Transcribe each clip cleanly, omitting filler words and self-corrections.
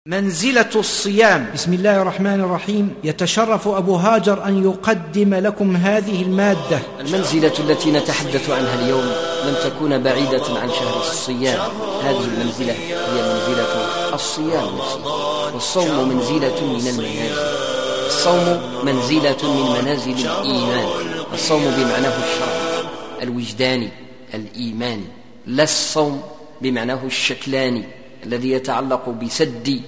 منزلة الصيام. بسم الله الرحمن الرحيم. يتشرف أبو هاجر أن يقدم لكم هذه المادة. المنزلة التي نتحدث عنها اليوم لن تكون بعيدة عن شهر الصيام. هذه المنزلة هي منزلة الصيام نفسه، والصوم منزلة من المنازل. الصوم منزلة من منازل الإيمان. الصوم بمعناه الشرعي الوجداني الإيماني، لا الصوم بمعناه الشكلاني الذي يتعلق بسد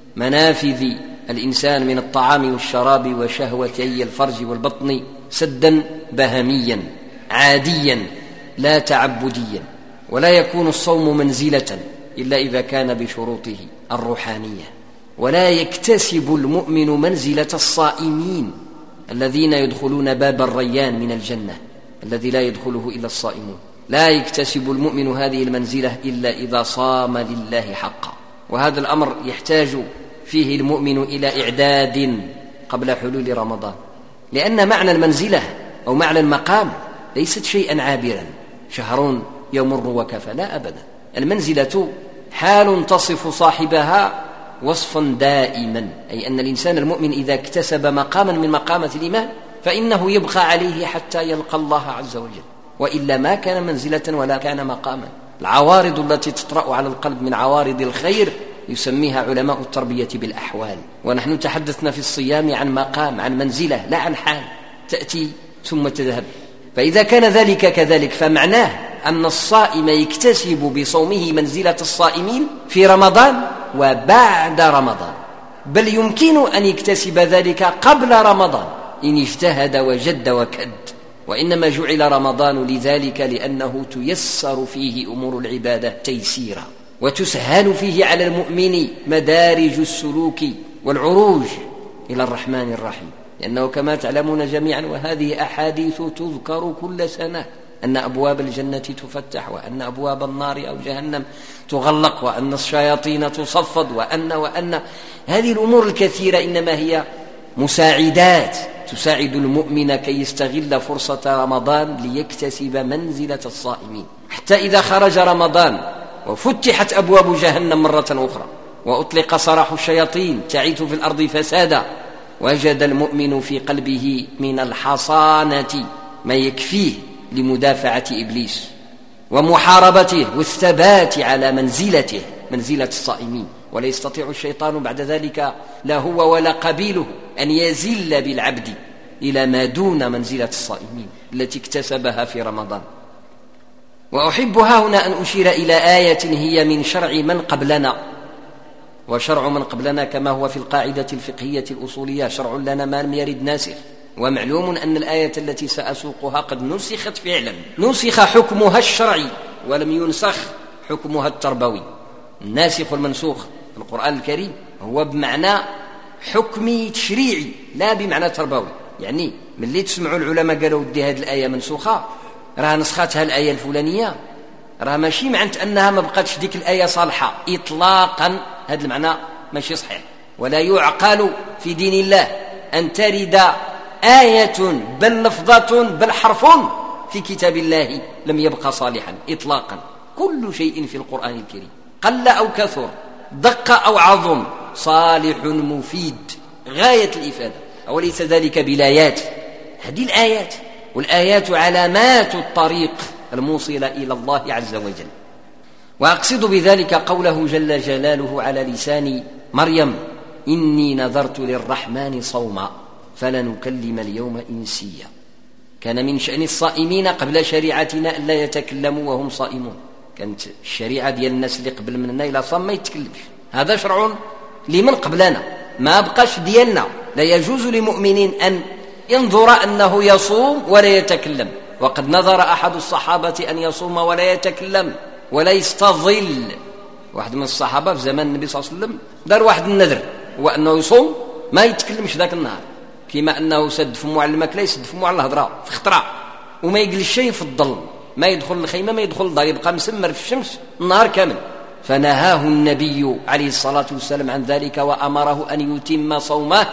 منافذ الإنسان من الطعام والشراب وشهوتي الفرج والبطن سدا بهميا عاديا لا تعبديا. ولا يكون الصوم منزلة إلا إذا كان بشروطه الروحانية. ولا يكتسب المؤمن منزلة الصائمين الذين يدخلون باب الريان من الجنة الذي لا يدخله إلا الصائمون. لا يكتسب المؤمن هذه المنزلة إلا إذا صام لله حقا، وهذا الأمر يحتاج فيه المؤمن إلى إعداد قبل حلول رمضان، لأن معنى المنزلة أو معنى المقام ليست شيئا عابرا شهر يمر وكفى، لا أبدا. المنزلة حال تصف صاحبها وصفا دائما، أي أن الإنسان المؤمن إذا اكتسب مقاما من مقامات الإيمان فإنه يبقى عليه حتى يلقى الله عز وجل، وإلا ما كان منزلة ولا كان مقاما. العوارض التي تطرأ على القلب من عوارض الخير يسميها علماء التربية بالأحوال، ونحن تحدثنا في الصيام عن مقام، عن منزلة، لا عن حال تأتي ثم تذهب. فإذا كان ذلك كذلك فمعناه أن الصائم يكتسب بصومه منزلة الصائمين في رمضان وبعد رمضان، بل يمكن أن يكتسب ذلك قبل رمضان إن اجتهد وجد وكد. وإنما جعل رمضان لذلك لأنه تيسر فيه أمور العبادة تيسيرا، وتسهل فيه على المؤمن مدارج السلوك والعروج إلى الرحمن الرحيم، لأنه كما تعلمون جميعا وهذه أحاديث تذكر كل سنة أن أبواب الجنة تفتح، وأن أبواب النار أو جهنم تغلق، وأن الشياطين تصفد، وأن هذه الأمور الكثيرة إنما هي مساعدات تساعد المؤمن كي يستغل فرصة رمضان ليكتسب منزلة الصائمين، حتى إذا خرج رمضان وفتحت أبواب جهنم مرة أخرى وأطلق سراح الشياطين تعيث في الأرض فسادا، وجد المؤمن في قلبه من الحصانة ما يكفيه لمدافعة إبليس ومحاربته والثبات على منزلته منزلة الصائمين. ولا يستطيع الشيطان بعد ذلك لا هو ولا قبيله أن يزل بالعبد إلى ما دون منزلة الصائمين التي اكتسبها في رمضان. وأحبها هنا أن أشير إلى آية هي من شرع من قبلنا، وشرع من قبلنا كما هو في القاعدة الفقهية الأصولية شرع لنا ما لم يرد ناسخ. ومعلوم أن الآية التي سأسوقها قد نسخت فعلا، نسخ حكمها الشرعي ولم ينسخ حكمها التربوي. الناسخ والمنسوخ في القرآن الكريم هو بمعنى حكمي تشريعي لا بمعنى تربوي. يعني من اللي تسمعوا العلماء قالوا ودي هذه الآية منسوخة راه نسختها الآية الفلانية، راه ماشي معنى أنها ما بقتش ديك الآية صالحة إطلاقا، هذا المعنى ماشي صحيح. ولا يعقل في دين الله أن ترد آية بل لفظة بل حرف في كتاب الله لم يبقى صالحا إطلاقا. كل شيء في القرآن الكريم قل أو كثر دق أو عظم صالح مفيد غاية الإفادة، أوليس ذلك بالآيات؟ هذه الآيات، والآيات علامات الطريق الموصلة إلى الله عز وجل. وأقصد بذلك قوله جل جلاله على لسان مريم: إني نذرت للرحمن صوما فلنكلم اليوم إنسيا. كان من شأن الصائمين قبل شريعتنا ألا يتكلموا وهم صائمون، كانت الشريعة ديال الناس اللي قبل مننا إلى صام ما يتكلمش، هذا شرع لمن قبلنا ما بقاش ديالنا. لا يجوز لمؤمن أن ينظر أنه يصوم ولا يتكلم، وقد نظر أحد الصحابة أن يصوم ولا يتكلم ولا يستظل. واحد من الصحابة في زمان النبي صلى الله عليه وسلم دار واحد النذر هو أنه يصوم ما يتكلمش ذاك النهار، كما أنه سد فمه على الماكلة يسد فمه على الهضرة في خطرة، وما يجلس شيء في الظل، ما يدخل الخيمة ما يدخل الدار، يبقى مسمر في الشمس النهار كامل. فنهاه النبي عليه الصلاة والسلام عن ذلك وأمره أن يتم صومه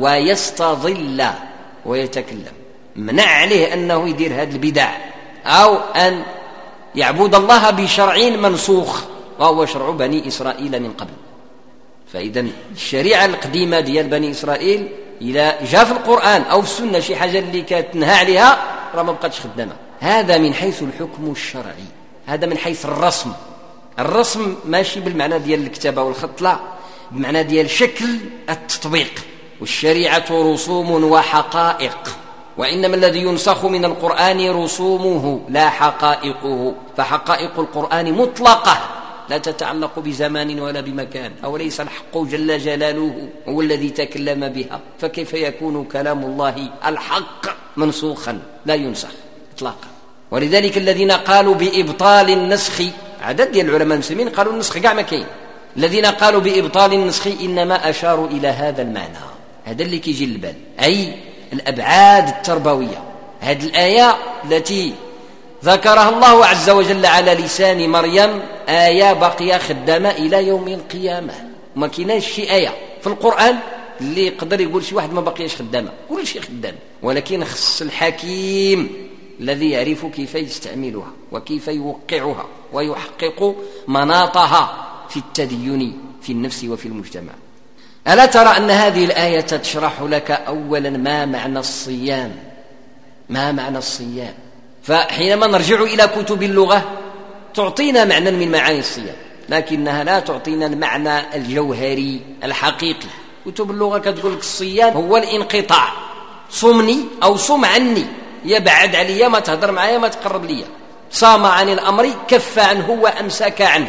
ويستظل ويتكلم، منع عليه أنه يدير هذه البدع أو أن يعبد الله بشرع منسوخ وهو شرع بني إسرائيل من قبل. فإذا الشريعة القديمة ديال بني إسرائيل إلى جاء في القرآن أو في السنة شي حاجة اللي كتنهى عليها راه ما بقاتش خدامة. هذا من حيث الحكم الشرعي، هذا من حيث الرسم ماشي بالمعنى ديال الكتابة والخط، لا، بمعنى ديال شكل التطبيق. والشريعة رسوم وحقائق، وإنما الذي ينسخ من القرآن رسومه لا حقائقه، فحقائق القرآن مطلقة لا تتعلق بزمان ولا بمكان، أو ليس الحق جل جلاله هو الذي تكلم بها، فكيف يكون كلام الله الحق منسوخا؟ لا ينسخ إطلاقا. ولذلك الذين قالوا بإبطال النسخ، عدد ديال العلماء المسلمين قالوا النسخ كاع ما كاين، الذين قالوا بإبطال النسخ إنما أشاروا إلى هذا المعنى، هذا اللي كيجي للبال، أي الأبعاد التربوية. هذه الآية التي ذكرها الله عز وجل على لسان مريم آية باقية خدامة إلى يوم القيامة. ما كايناش شي آية في القرآن اللي يقدر يقول شي واحد ما بقياش خدامة، كل شيء خدام، ولكن خص الحكيم الذي يعرف كيف يستعملها وكيف يوقعها ويحقق مناطها في التدين في النفس وفي المجتمع. ألا ترى أن هذه الآية تشرح لك أولا ما معنى الصيام؟ ما معنى الصيام؟ فحينما نرجع إلى كتب اللغة تعطينا معنى من معاني الصيام، لكنها لا تعطينا المعنى الجوهري الحقيقي. كتب اللغة كتقول لك الصيام هو الانقطاع، صمني أو صم عني، يبعد عليا، ما تهدر معايا، ما تقرب ليا. صام عن الأمر كف عنه وأمسك عنه.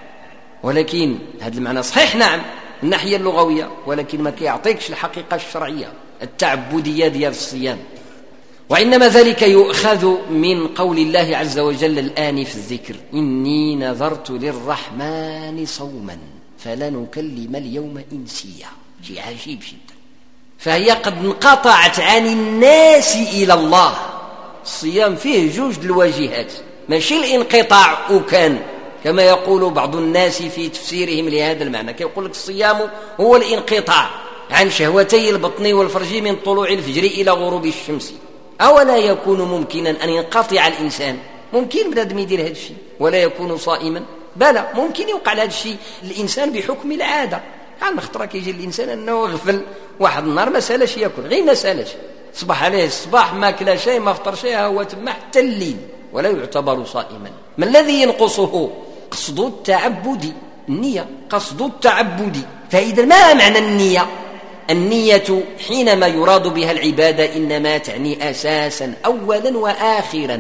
ولكن هذا المعنى صحيح نعم من الناحية اللغوية، ولكن ما كيعطيكش الحقيقة الشرعية التعبدية ديال الصيام. وإنما ذلك يؤخذ من قول الله عز وجل الآن في الذكر: إني نذرت للرحمن صوما فلنكلم اليوم إنسيا. شيء عجيب جدا. فهي قد انقطعت عن الناس إلى الله. الصيام فيه جوج الواجهات، ماشي الانقطاع وكان كما يقول بعض الناس في تفسيرهم لهذا المعنى، كيقول لك الصيام هو الانقطاع عن شهوتي البطن والفرج من طلوع الفجر إلى غروب الشمس. أولا يكون ممكنا أن ينقطع الإنسان؟ ممكن بنادم يدير هذا الشيء ولا يكون صائما؟ بلى، ممكن يوقع هذا الشيء الإنسان بحكم العادة. عن خطرة كيجي الإنسان أنه غفل واحد النهار ما سالاش يأكل، غير ما سالاش، صبح عليه الصباح ما كلا شيء ما فطر شيء، هو تما حتى الليل، ولا يعتبر صائما. ما الذي ينقصه؟ قصد التعبد، النية، قصد التعبد. فإذا ما معنى النية؟ النية حينما يراد بها العبادة إنما تعني أساسا أولا وآخرا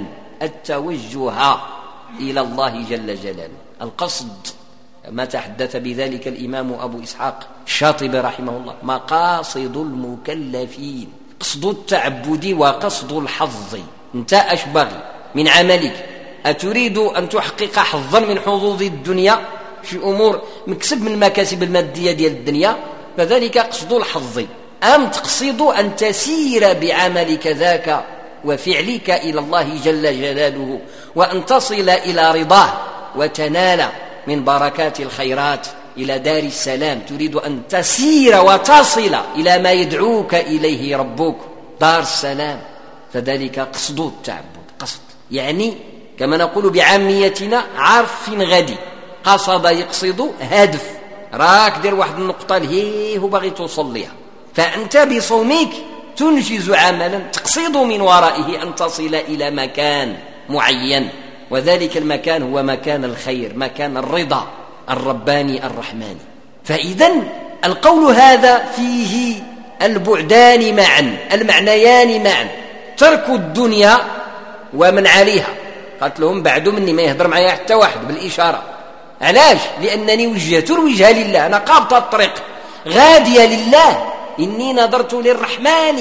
التوجه إلى الله جل جلاله، القصد. ما تحدث بذلك الإمام أبو إسحاق الشاطبي رحمه الله: مقاصد المكلفين، قصد التعبد وقصد الحظ. انت اش باغي من عملك؟ أتريد أن تحقق حظا من حظوظ الدنيا، شي أمور مكسب من المكاسب المادية ديال الدنيا، فذلك قصد الحظ، أم تقصد أن تسير بعملك ذاك وفعلك إلى الله جل جلاله وأن تصل إلى رضاه وتنال من بركات الخيرات إلى دار السلام؟ تريد أن تسير وتصل إلى ما يدعوك إليه ربك، دار السلام، فذلك قصد التعبد. قصد يعني كما نقول بعاميتنا عرف غدي، قصد يقصد هدف، راك دير واحد النقطة لهيه وباغي توصل ليها، فأنت بصومك تنجز عملا تقصد من ورائه أن تصل إلى مكان معين، وذلك المكان هو مكان الخير، مكان الرضا الرباني الرحماني. فإذا القول هذا فيه البعدان معا، المعنيان معا، ترك الدنيا ومن عليها. قالت لهم بعد مني ما يهدر معايا حتى واحد بالإشارة. علاش؟ لأنني وجهت الوجه لله، أنا قابطة الطريق غادية لله، إني نظرت للرحمن.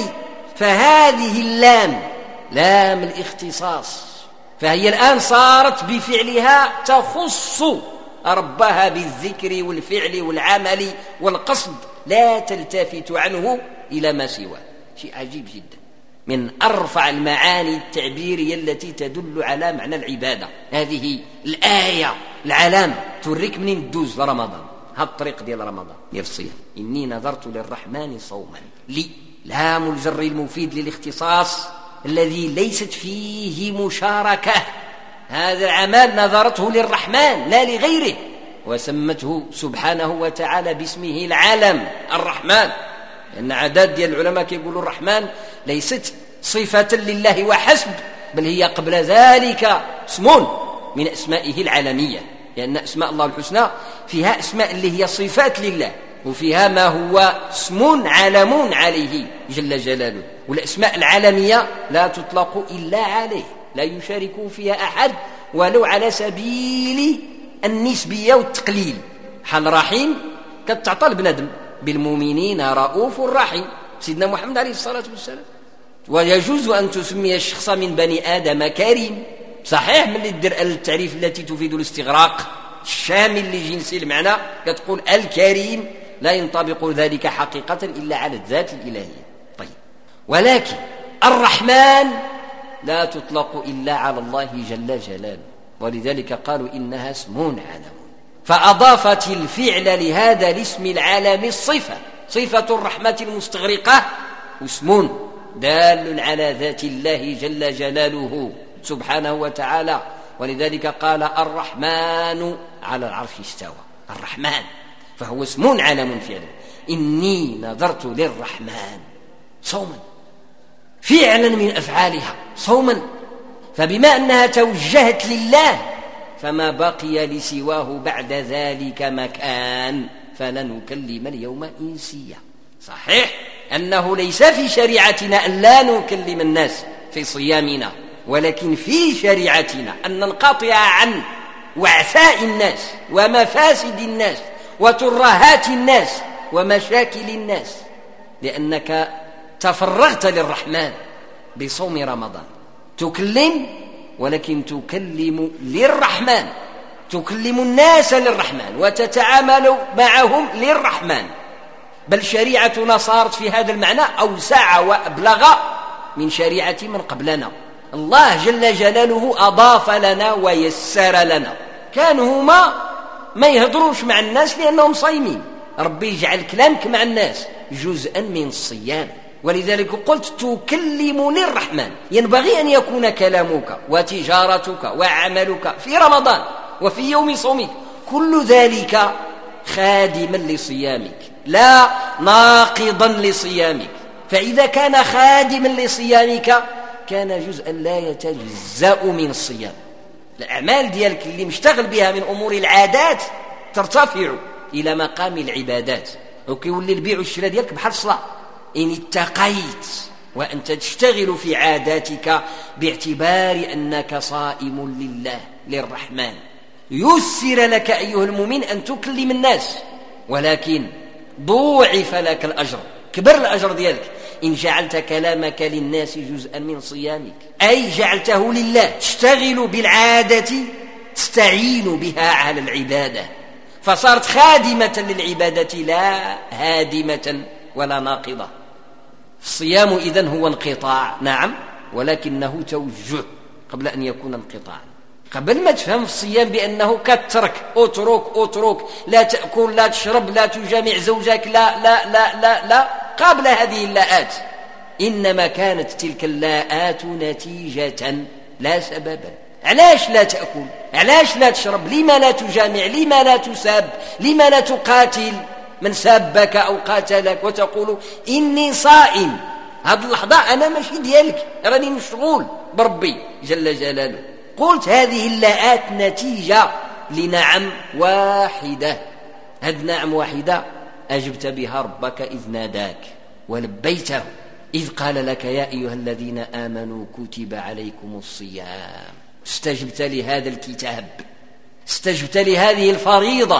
فهذه اللام لام الاختصاص، فهي الآن صارت بفعلها تخص ربها بالذكر والفعل والعمل والقصد، لا تلتفت عنه إلى ما سواه. شيء عجيب جدا، من أرفع المعاني التعبيرية التي تدل على معنى العبادة. هذه الآية العلامة توريك منين تدوز لرمضان، هذا الطريق ديال رمضان ديال الصيام. إني نذرت للرحمن صوما، لي لام الجر المفيد للاختصاص الذي ليست فيه مشاركة. هذا العمل نذرته للرحمن لا لغيره، وسمته سبحانه وتعالى باسمه العلم الرحمن، لأن عدد ديال العلماء كيقولوا الرحمن ليست صفة لله وحسب، بل هي قبل ذلك اسم من أسمائه العلمية، لأن أسماء الله الحسنى فيها أسماء اللي هي صفات لله، وفيها ما هو اسم علم عليه جل جلاله. والأسماء العالمية لا تطلق إلا عليه، لا يشارك فيها أحد ولو على سبيل النسبية والتقليل. حال رحيم كتعطى البنادم بالمؤمنين رؤوف رحيم، سيدنا محمد عليه الصلاة والسلام. ويجوز أن تسمي الشخص من بني آدم كريم، صحيح من اللي دير التعريف التي تفيد الاستغراق الشامل لجنس المعنى كتقول الكريم، لا ينطبق ذلك حقيقة إلا على الذات الإلهية. طيب، ولكن الرحمن لا تطلق إلا على الله جل جلاله، ولذلك قالوا إنها اسم علم، فأضافت الفعل لهذا الاسم العالم الصفة، صفة الرحمة المستغرقة، اسم دال على ذات الله جل جلاله سبحانه وتعالى. ولذلك قال الرحمن على العرش استوى، الرحمن، فهو اسم علم فعلا. إني نذرت للرحمن صوما، فعلا من أفعالها صوما، فبما أنها توجهت لله فما بقي لسواه بعد ذلك مكان، فلنكلم اليوم إنسيا. صحيح أنه ليس في شريعتنا أن لا نكلم الناس في صيامنا، ولكن في شريعتنا أن ننقطع عن وعثاء الناس ومفاسد الناس وترهات الناس ومشاكل الناس، لأنك تفرغت للرحمن بصوم رمضان. تكلم، ولكن تكلم للرحمن، تكلم الناس للرحمن وتتعامل معهم للرحمن. بل شريعتنا صارت في هذا المعنى أوسع وأبلغ من شريعة من قبلنا. الله جل جلاله أضاف لنا ويسر لنا. كانوا ما يهضروش مع الناس لأنهم صايمين، ربي يجعل كلامك مع الناس جزءا من الصيام، ولذلك قلت تكلم للرحمن. ينبغي أن يكون كلامك وتجارتك وعملك في رمضان وفي يوم صومك كل ذلك خادما لصيامك لا ناقضا لصيامك. فإذا كان خادما لصيامك كان جزءا لا يتجزأ من الصيام. الأعمال ديالك اللي مشتغل بها من أمور العادات ترتفع إلى مقام العبادات، وكيولي البيع والشراء ديالك بحال الصلاة. إن اتقيت وأنت تشتغل في عاداتك باعتبار أنك صائم لله للرحمن، يسر لك أيها المؤمن أن تكلم الناس، ولكن ضوعف لك الأجر، كبر الأجر ديالك إن جعلت كلامك للناس جزءا من صيامك، أي جعلته لله، تشتغل بالعادة تستعين بها على العبادة، فصارت خادمة للعبادة لا هادمة ولا ناقضة. الصيام إذن هو انقطاع، نعم، ولكنه توجه قبل أن يكون انقطاعا. قبل ما تفهم في الصيام بأنه كترك أترك لا تأكل لا تشرب لا تجامع زوجك لا لا لا لا لا قبل هذه اللاءات، إنما كانت تلك اللاءات نتيجة لا سببا. علاش لا تأكل؟ علاش لا تشرب؟ لما لا تجامع؟ لما لا تساب؟ لما لا تقاتل من سابك أو قاتلك وتقول إني صائم؟ هذه اللحظة أنا ماشي ديالك، راني مشغول بربي جل جلاله. قلت هذه اللاءات نتيجة لنعم واحدة، هذه نعم واحدة أجبت بها ربك إذ ناداك ولبيته إذ قال لك يا أيها الذين آمنوا كتب عليكم الصيام. استجبت لهذا الكتاب، استجبت لهذه الفريضة،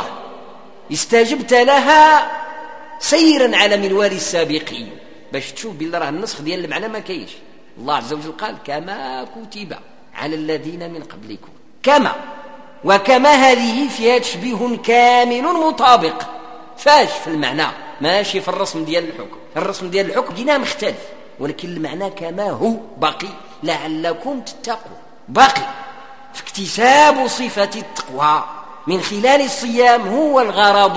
استجبت لها سيرا على منوال السابقين، باش تشوف بالله راه النسخ ديال المعنى ما كاينش. الله عز وجل قال كما كتب على الذين من قبلكم، كما، وكما هذه فيها تشبيه كامل مطابق. فاش في المعنى، ماشي في الرسم ديال الحكم. الرسم ديال الحكم دينا مختلف، ولكن المعنى كما هو باقي لعلكم تتقون، باقي في اكتساب صفة التقوى من خلال الصيام. هو الغرض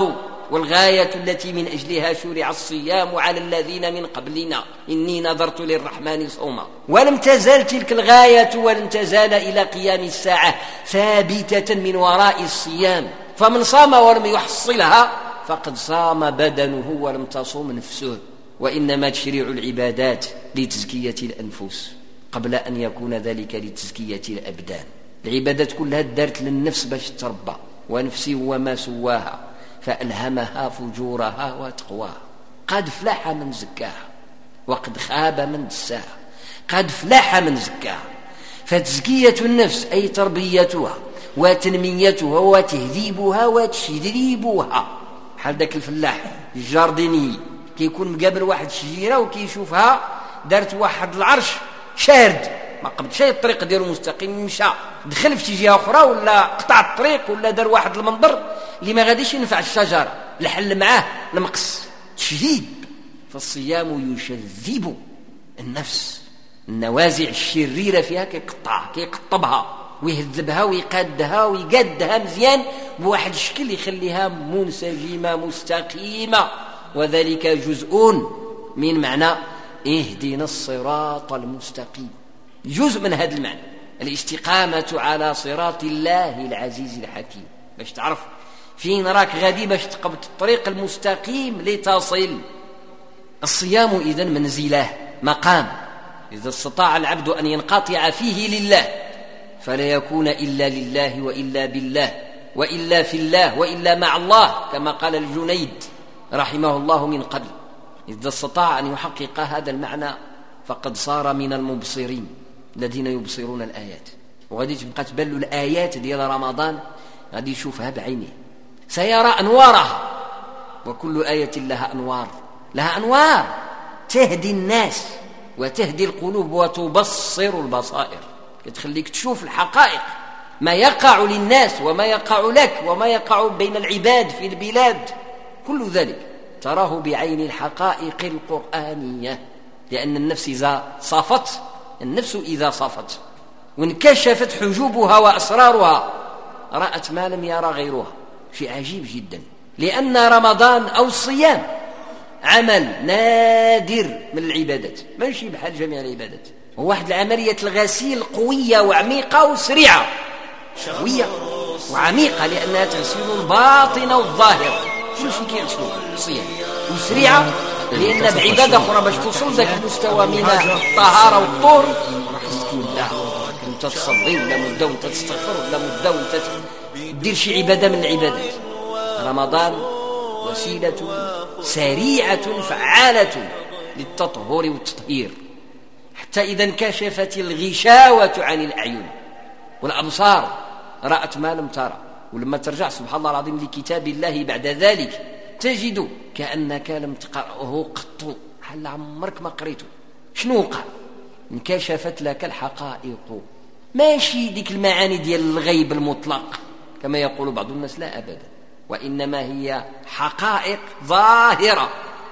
والغاية التي من أجلها شرع الصيام على الذين من قبلنا إني نذرت للرحمن صوما. ولم تزال تلك الغاية ولن تزال إلى قيام الساعة ثابتة من وراء الصيام، فمن صام ولم يحصلها فقد صام بدنه ولم تصوم نفسه. وإنما تشريع العبادات لتزكية الأنفس قبل أن يكون ذلك لتزكية الأبدان. العبادات كلها دارت للنفس باش تربى، ونفسي وما سواها فألهمها فجورها وتقواها. قد فلح من زكاها وقد خاب من دساها. قد فلح من زكاها، فتزكية النفس أي تربيتها وتنميتها وتهذيبها وتشذيبها. بحال ذاك الفلاح الجارديني كيكون مقابل واحد الشجيرة وكيشوفها دارت واحد العرش شارد، ما قبل شيء الطريق ديالو مستقيم، مشى دخل في جهه اخرى ولا قطع الطريق ولا دار واحد المنظر اللي ما غاديش ينفع الشجره، الحل معاه المقص تشذيب. فالصيام يشذب النفس، النوازع الشريره فيها كيقطبها ويهذبها ويقادها ويقادها مزيان بواحد الشكل يخليها منسجمه مستقيمه، وذلك جزء من معنى اهدنا الصراط المستقيم. جزء من هذا المعنى الاستقامة على صراط الله العزيز الحكيم، باش تعرف فين راك غادي باش تقبض الطريق المستقيم لتصل. الصيام إذن منزله مقام، إذا استطاع العبد أن ينقطع فيه لله فلا يكون إلا لله وإلا بالله وإلا في الله وإلا مع الله، كما قال الجنيد رحمه الله من قبل. إذا استطاع أن يحقق هذا المعنى فقد صار من المبصرين الذين يبصرون الآيات. وغادي تبقى تبلوا الآيات ديال رمضان غادي يشوفها بعينيه، سيرى أنوارها، وكل آية لها أنوار، لها أنوار تهدي الناس وتهدي القلوب وتبصر البصائر، تخليك تشوف الحقائق، ما يقع للناس وما يقع لك وما يقع بين العباد في البلاد، كل ذلك تراه بعين الحقائق القرآنية. لأن النفس إذا صافت وانكشفت حجوبها وأسرارها رأت ما لم يرى غيرها، شيء عجيب جدا. لأن رمضان أو الصيام عمل نادر من العبادات، ماشي بحال جميع العبادات، هو واحد العملية الغسيل قوية وعميقة وسريعة، قوية وعميقة لأنها تغسل الباطن والظاهر، كل شيء كيغسلو الصيام، وسريعة لأن بعبادة أخرى باش توصل ذاك المستوى من الطهارة والطهر خصك مدة، وانت تصلي ولا مدة وانت تستغفر ولا مدة وانت دير شي عبادة من العبادات. رمضان وسيلة سريعة فعالة للتطهر والتطهير، حتى إذا انكشفت الغشاوة عن الأعين والأبصار رأت ما لم ترى. ولما ترجع سبحان الله العظيم لكتاب الله بعد ذلك تجد كأنك لم تقرأه قط، حل عمرك ما قريته. شنو وقع؟ انكشفت لك الحقائق، ماشي ديك المعاني ديال الغيب المطلق كما يقول بعض الناس، لا أبدا، وإنما هي حقائق ظاهرة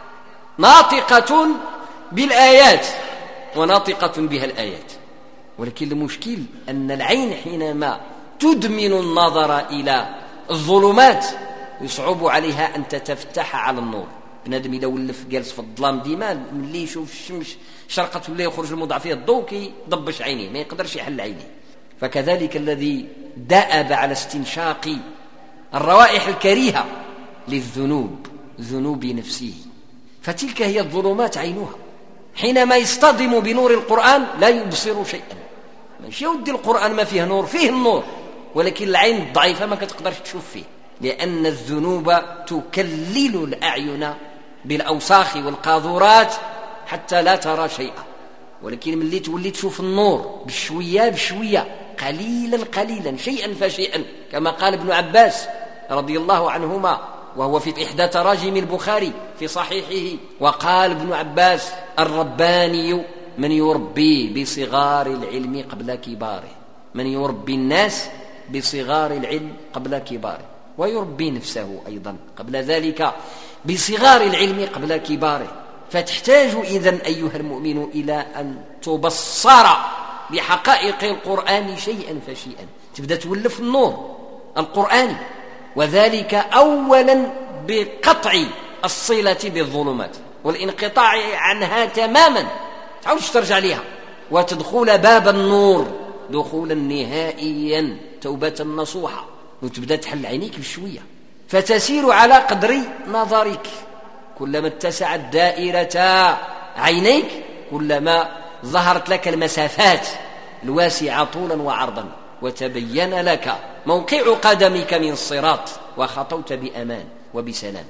ناطقة بالآيات وناطقة بها الآيات. ولكن المشكل أن العين حينما تدمن النظر إلى الظلمات يصعب عليها أن تتفتح على النور. بنادم إذا ولف جالس في الظلام ديما ملي يشوف الشمس شرقت ولا يخرج الموضع فيه الضوء كيضبش عينيه، ما يقدرش يحل عينيه. فكذلك الذي دأب على استنشاق الروائح الكريهة للذنوب، ذنوب نفسه، فتلك هي الظلمات عينها. حينما يصطدم بنور القرآن لا يبصر شيئا، ماشي يودي القرآن ما فيه نور، فيه النور، ولكن العين الضعيفة ما كتقدرش تشوف فيه، لأن الذنوب تكلل الأعين بالأوساخ والقاذورات حتى لا ترى شيئا. ولكن ملي تولي تشوف النور بشوية بشوية، قليلا قليلا، شيئا فشيئا، كما قال ابن عباس رضي الله عنهما وهو في إحدى تراجم البخاري في صحيحه، وقال ابن عباس: الرباني من يربي بصغار العلم قبل كباره، من يربي الناس بصغار العلم قبل كباره، ويربي نفسه أيضا قبل ذلك بصغار العلم قبل كباره. فتحتاج إذن أيها المؤمن إلى أن تبصر بحقائق القرآن شيئا فشيئا، تبدأ تولف النور القرآني، وذلك أولا بقطع الصلة بالظلمات والانقطاع عنها تماما، تعودش ترجع لها، وتدخل باب النور دخولا نهائيا توبة نصوحة، وتبدأ تحل عينيك بشوية، فتسير على قدر نظرك. كلما اتسعت دائرة عينيك كلما ظهرت لك المسافات الواسعة طولا وعرضا، وتبين لك موقع قدمك من الصراط، وخطوت بأمان وبسلام.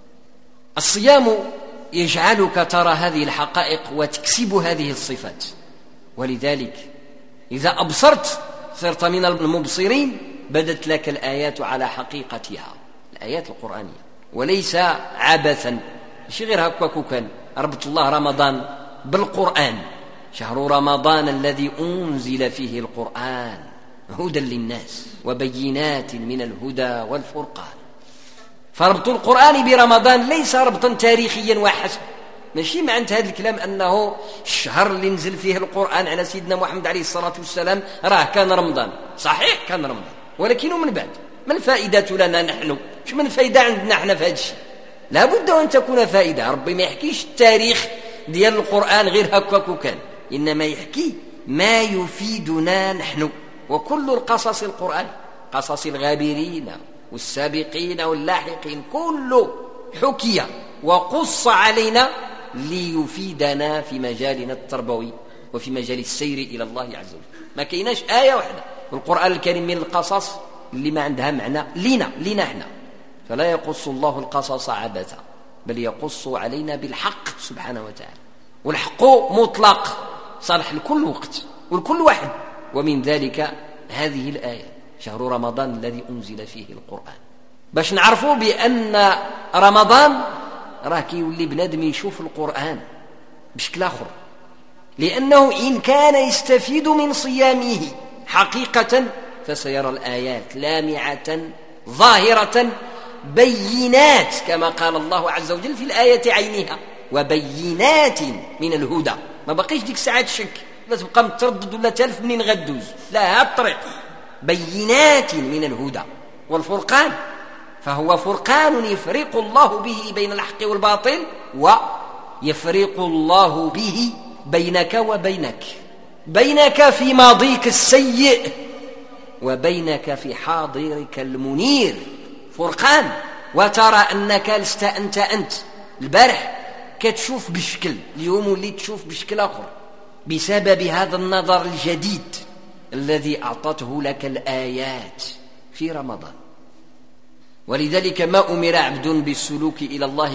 الصيام يجعلك ترى هذه الحقائق وتكسب هذه الصفات، ولذلك إذا أبصرت صرت من المبصرين، بدت لك الآيات على حقيقتها، الآيات القرآنية، وليس عبثا، مش غير هكاك كان. ربط الله رمضان بالقرآن، شهر رمضان الذي أنزل فيه القرآن هدى للناس وبينات من الهدى والفرقان. فربط القرآن برمضان ليس ربطا تاريخيا وحسب، ماشي معنى هذا الكلام أنه الشهر اللي نزل فيه القرآن على سيدنا محمد عليه الصلاة والسلام راه كان رمضان. صحيح كان رمضان، ولكنه من بعد. ما الفائدة لنا نحن؟ مش من فائدة عندنا احنا في هذا الشيء، لابد أن تكون فائدة. ربي ما يحكيش التاريخ ديال القرآن غير هكاك كان، إنما يحكي ما يفيدنا نحن. وكل القصص القرآن، قصص الغابرين والسابقين واللاحقين، كله حكي وقص علينا ليفيدنا في مجالنا التربوي وفي مجال السير إلى الله عز وجل. ما كايناش آية واحدة في القرآن الكريم من القصص اللي ما عندها معنى لينا احنا. فلا يقص الله القصص عبثا، بل يقص علينا بالحق سبحانه وتعالى، والحق مطلق صالح لكل وقت ولكل واحد. ومن ذلك هذه الآية شهر رمضان الذي أنزل فيه القرآن، باش نعرفوا بأن رمضان راه كيولي بنادم يشوف القرآن بشكل آخر، لأنه إن كان يستفيد من صيامه حقيقة فسيرى الآيات لامعة ظاهرة بينات، كما قال الله عز وجل في الآية عينها، وبينات من الهدى. ما بقيش ديك الساعات شك، لا تبقى متردد ولا تلف منين غدوز، لا، هاد الطريق. بينات من الهدى والفرقان، فهو فرقان يفرق الله به بين الحق والباطل، ويفرق الله به بينك وبينك، بينك في ماضيك السيء وبينك في حاضرك المنير. فرقان. وترى أنك لست أنت البارح كتشوف بشكل، اليوم وليت تشوف بشكل آخر بسبب هذا النظر الجديد الذي أعطته لك الآيات في رمضان. ولذلك ما أمر عبد بالسلوك إلى الله